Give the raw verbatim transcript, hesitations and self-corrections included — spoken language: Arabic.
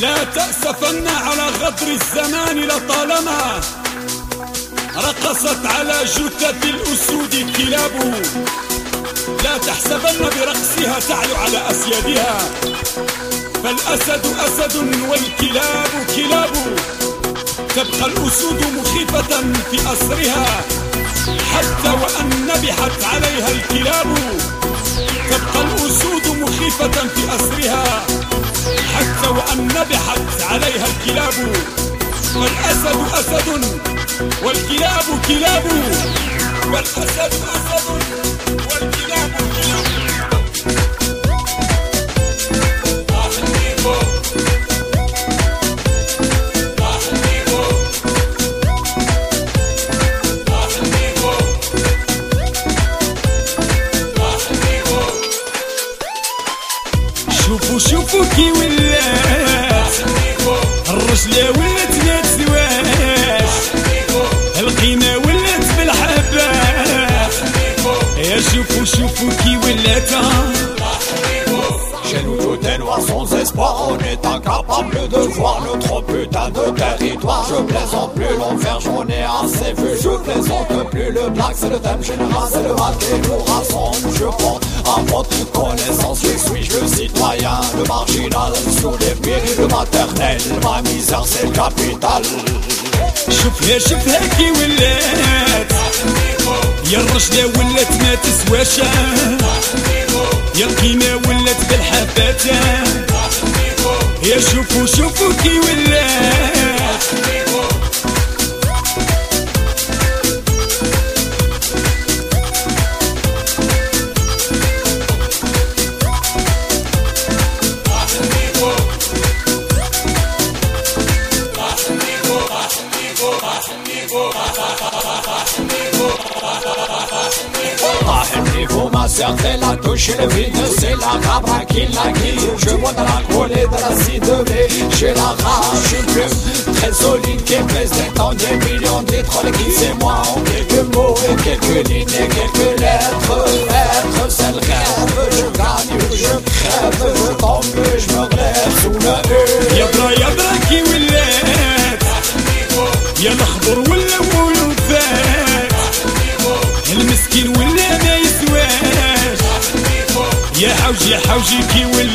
لا تأسفن على غدر الزمان لطالما رقصت على جثث الأسود كلاب. لا تحسبن برقصها تعلو على أسيادها، فالأسد أسد والكلاب كلاب. تبقى الأسود مخيفة في أسرها حتى وأن نبحت عليها الكلاب. تبقى الأسود مخيفة في أسرها حتى وأن نبحت عليها الكلاب. فالأسد أسد والكلاب كلاب، والأسد أسد والكلاب كلاب. شوفوا شوفوا كي ولات الرجلة ولات ما تسواش، القيمة ولات بالحبات. يا شوفوا شوفوا كي ولات. Chez nous tout est noir sans espoir, on est incapable de voir notre putain de territoire. Je plaisante plus l'enfer, j'en ai assez vu. Je plaisante plus le black, c'est le thème général, c'est le mal qui nous rassemble. Je prends à votre connaissance, je suis le citoyen, le marginal sous les pieds, le maternel. Ma misère c'est le capital. شوفها شوفها كي ولات يا الرجلة ولات ما تسواش، يا القيمة ولات بالحبات. يا شوفوا شوفوا كي ولات. Ma sœur c'est la touche et le vide, c'est la cabra qui la guide. Je vois dans la collée de l'acide, mais j'ai la rage, une plume très solide qui pèse des temps, des millions de litres. Qui c'est moi en quelques mots et quelques lignes et quelques lettres. Être c'est le rêve, je gagne ou je crève, je tombe, je me relève sous le E. يضرا يضرا كي ولات يا الخضر ولا مولود فات، المسكين ولا ما يسواش. يا حوجي يا حوجي كي ولات.